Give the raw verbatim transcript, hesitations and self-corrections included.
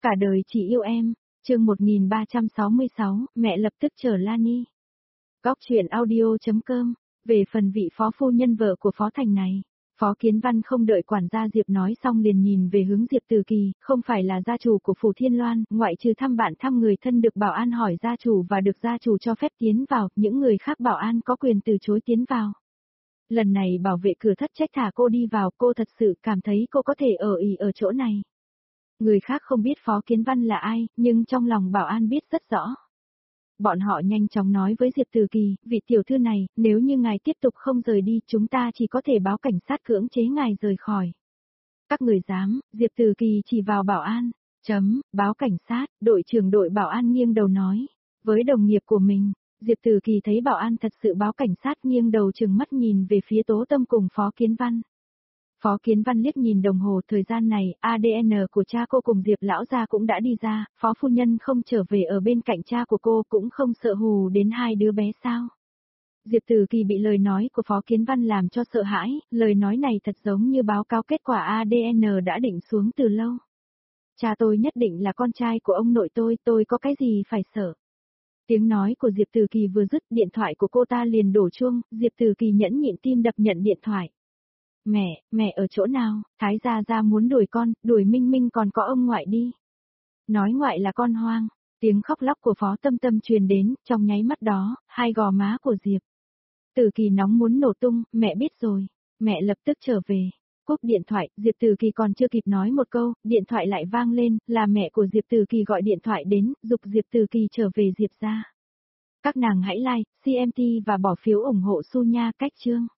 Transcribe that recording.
Cả đời chỉ yêu em, chương một nghìn ba trăm sáu mươi sáu, mẹ lập tức chờ Lani. Góc truyện audio.com, về phần vị phó phu nhân vợ của Phó Thành này. Phó Kiến Văn không đợi quản gia Diệp nói xong liền nhìn về hướng Diệp Từ Kỳ, không phải là gia chủ của Phủ Thiên Loan, ngoại trừ thăm bạn thăm người thân được bảo an hỏi gia chủ và được gia chủ cho phép tiến vào, những người khác bảo an có quyền từ chối tiến vào. Lần này bảo vệ cửa thất trách thả cô đi vào, cô thật sự cảm thấy cô có thể ở ỉ ở chỗ này. Người khác không biết Phó Kiến Văn là ai, nhưng trong lòng bảo an biết rất rõ. Bọn họ nhanh chóng nói với Diệp Từ Kỳ, vị tiểu thư này, nếu như ngài tiếp tục không rời đi, chúng ta chỉ có thể báo cảnh sát cưỡng chế ngài rời khỏi. Các người dám, Diệp Từ Kỳ chỉ vào bảo an, chấm, báo cảnh sát, đội trưởng đội bảo an nghiêng đầu nói, với đồng nghiệp của mình. Diệp Từ Kỳ thấy bảo an thật sự báo cảnh sát nghiêng đầu trừng mắt nhìn về phía Tố Tâm cùng Phó Kiến Văn. Phó Kiến Văn liếc nhìn đồng hồ, thời gian này, a đê en của cha cô cùng Diệp lão gia cũng đã đi ra, Phó phu nhân không trở về ở bên cạnh cha của cô cũng không sợ hù đến hai đứa bé sao. Diệp Từ Kỳ bị lời nói của Phó Kiến Văn làm cho sợ hãi, lời nói này thật giống như báo cáo kết quả a đê en đã định xuống từ lâu. Cha tôi nhất định là con trai của ông nội tôi, tôi có cái gì phải sợ. Tiếng nói của Diệp Từ Kỳ vừa dứt, điện thoại của cô ta liền đổ chuông, Diệp Từ Kỳ nhẫn nhịn tim đập nhận điện thoại. Mẹ, mẹ ở chỗ nào, Thái gia gia muốn đuổi con, đuổi Minh Minh còn có ông ngoại đi. Nói ngoại là con hoang, tiếng khóc lóc của Phó Tâm Tâm truyền đến, trong nháy mắt đó, hai gò má của Diệp Từ Kỳ nóng muốn nổ tung, mẹ biết rồi, mẹ lập tức trở về. Cúp điện thoại, Diệp Từ Kỳ còn chưa kịp nói một câu, điện thoại lại vang lên, là mẹ của Diệp Từ Kỳ gọi điện thoại đến, giục Diệp Từ Kỳ trở về Diệp gia. Các nàng hãy like, xê em tê và bỏ phiếu ủng hộ Su nha cách chương.